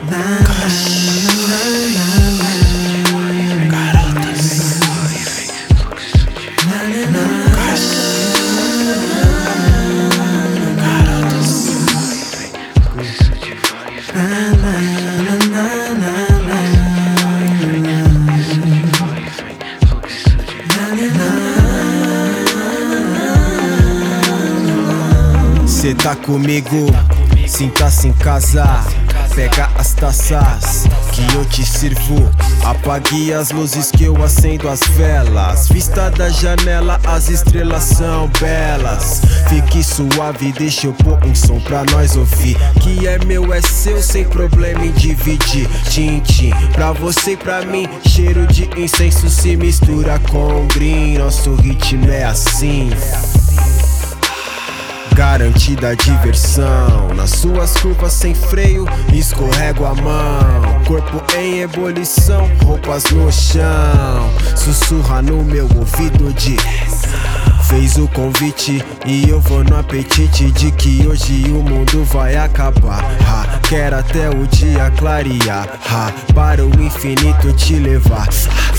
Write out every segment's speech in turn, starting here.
Cê tá comigo, sinta-se em casa. Pega as taças que eu te sirvo. Apague as luzes que eu acendo as velas. Vista da janela, as estrelas são belas. Fique suave, deixa eu pôr um som pra nós ouvir. Que é meu, é seu, sem problema em dividir. Tim-tim, pra você e pra mim. Cheiro de incenso se mistura com green. Nosso ritmo é assim. Garantida diversão. Nas suas curvas sem freio, escorrego a mão. Corpo em ebulição, roupas no chão. Sussurra no meu ouvido de fez o convite e eu vou no apetite de que hoje o mundo vai acabar. Quero até o dia clarear, para o infinito te levar.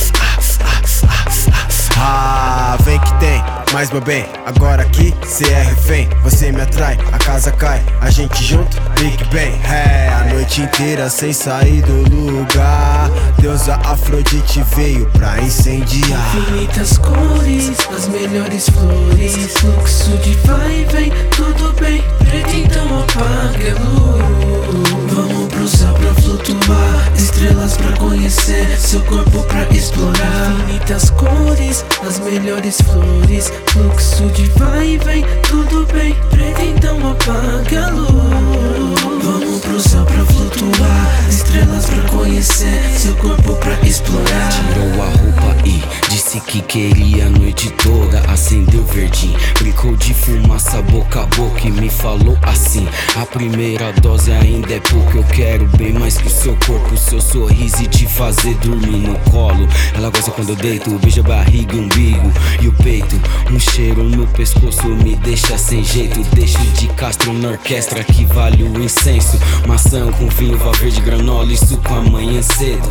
Vem que tem, mas meu bem, agora aqui cê é refém. Você me atrai, a casa cai, a gente junto, Big Bang. A noite inteira sem sair do lugar. Deusa Afrodite veio pra incendiar. Infinitas cores, as melhores flores. Fluxo de vai e vem, tudo bem. Preto então apaga a luz. Vamos pro céu pra flutuar, estrelas pra conhecer, seu corpo pra explorar. Infinitas cores, as melhores flores. Fluxo de vai e vem, tudo bem. Preto então apaga a luz. Vamos pro céu pra flutuar, estrelas pra conhecer, seu corpo pra explorar. Tirou a roupa e disse que queria a noite toda. Acendeu verdinho, brincou de fumaça boca a boca e me falou assim: a primeira dose ainda é pouco, eu quero bem mais que o seu corpo, o seu sorriso e te fazer dormir no colo. Ela gosta quando eu deito, beija a barriga, o umbigo e o peito. Um cheiro no pescoço me deixa sem jeito. Deixo de Castro na orquestra que vale o incenso. Maçã com vinho, uva verde, granola e suco amanhã cedo.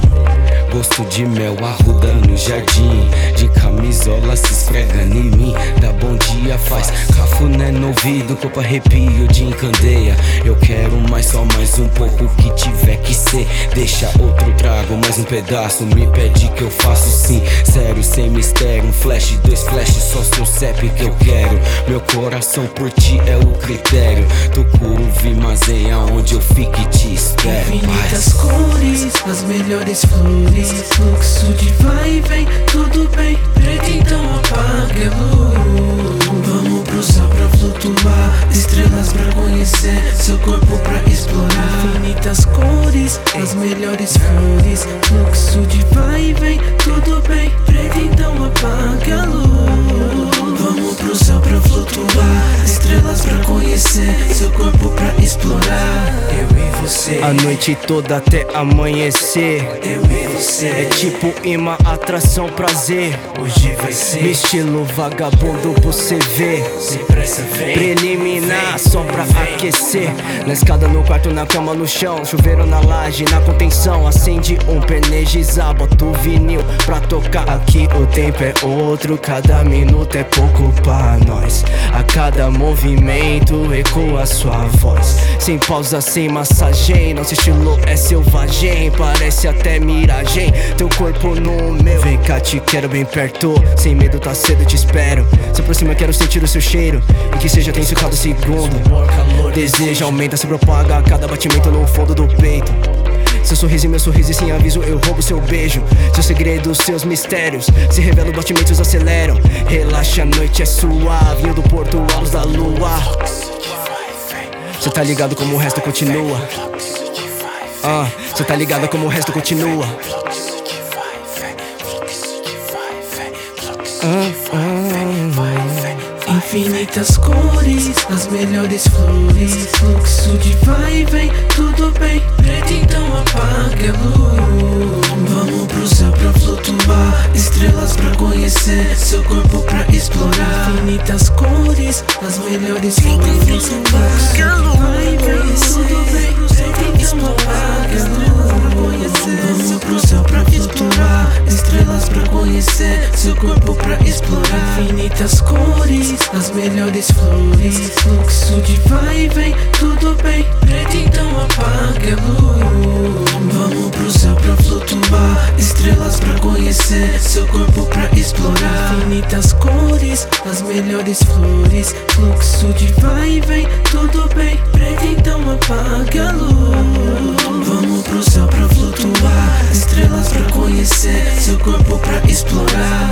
Gosto de mel, arruda no jardim. De camisola se esfrega em mim. Dá bom dia, faz cafuné no ouvido. Corpo arrepio de encandeia. Eu quero mais, só mais um pouco que tiver que ser. Deixa outro trago, mais um pedaço. Me pede que eu faço sim, sério, sem mistério. Um flash, dois flashes, só seu CEP que eu quero. Meu coração por ti é o critério. Tucuru, Vimazeia, onde eu fique e te espero. Infinitas cores, as melhores flores. Fluxo de vai e vem, tudo bem. Preto então apaga a luz. Vamos pro céu pra flutuar, estrelas pra conhecer, seu corpo pra explorar. Infinitas cores, as melhores flores. Fluxo de vai e vem, tudo bem. Preto então apaga a luz. Vamos pro céu pra flutuar, estrelas pra conhecer, seu corpo pra explorar. Eu e você, a noite toda até amanhecer. eu e você. É tipo imã, atração, prazer. Hoje vai ser No estilo vagabundo você vê. sem pressa, vem. Preliminar, só pra aquecer. Na escada, no quarto, na cama, no chão. Chuveiro na laje, na contenção. Acende um penegizar, bota o vinil pra tocar. Aqui o tempo é outro, cada minuto é pouco pra nós. A cada movimento ecoa sua voz. Sem pausa, sem massagem. Nosso estilo é selvagem, parece até miragem. Teu corpo no meu, vem cá, te quero bem perto. Sem medo, tá cedo, te espero. Se aproxima, quero sentir o seu cheiro. E que seja tenso cada segundo. Desejo aumenta, se propaga a cada batimento no fundo do peito. Seu sorriso e meu sorriso, e sem aviso eu roubo seu beijo. Seus segredos, seus mistérios se revelam, batimentos aceleram. Relaxa, a noite é suave, indo do porto à luz da lua. Cê tá ligado como o resto continua. Cê tá ligado como o resto continua. Infinitas cores, as melhores flores. Fluxo de vai e vem, tudo bem. Preto então apaga a luz. Vamos pro céu pra flutuar, estrelas pra conhecer, seu corpo pra explorar. Infinitas cores, as melhores flores. Fluxo de vai e vem, tudo bem. Preto então apaga as melhores flores. Fluxo de vai e vem, tudo bem. Preto, então apague a luz. Vamos pro céu pra flutuar, estrelas pra conhecer, seu corpo pra explorar. Infinitas cores, as melhores flores. Fluxo de vai e vem, tudo bem. Preto, então apague a luz. Vamos pro céu pra flutuar, estrelas pra conhecer, seu corpo pra explorar.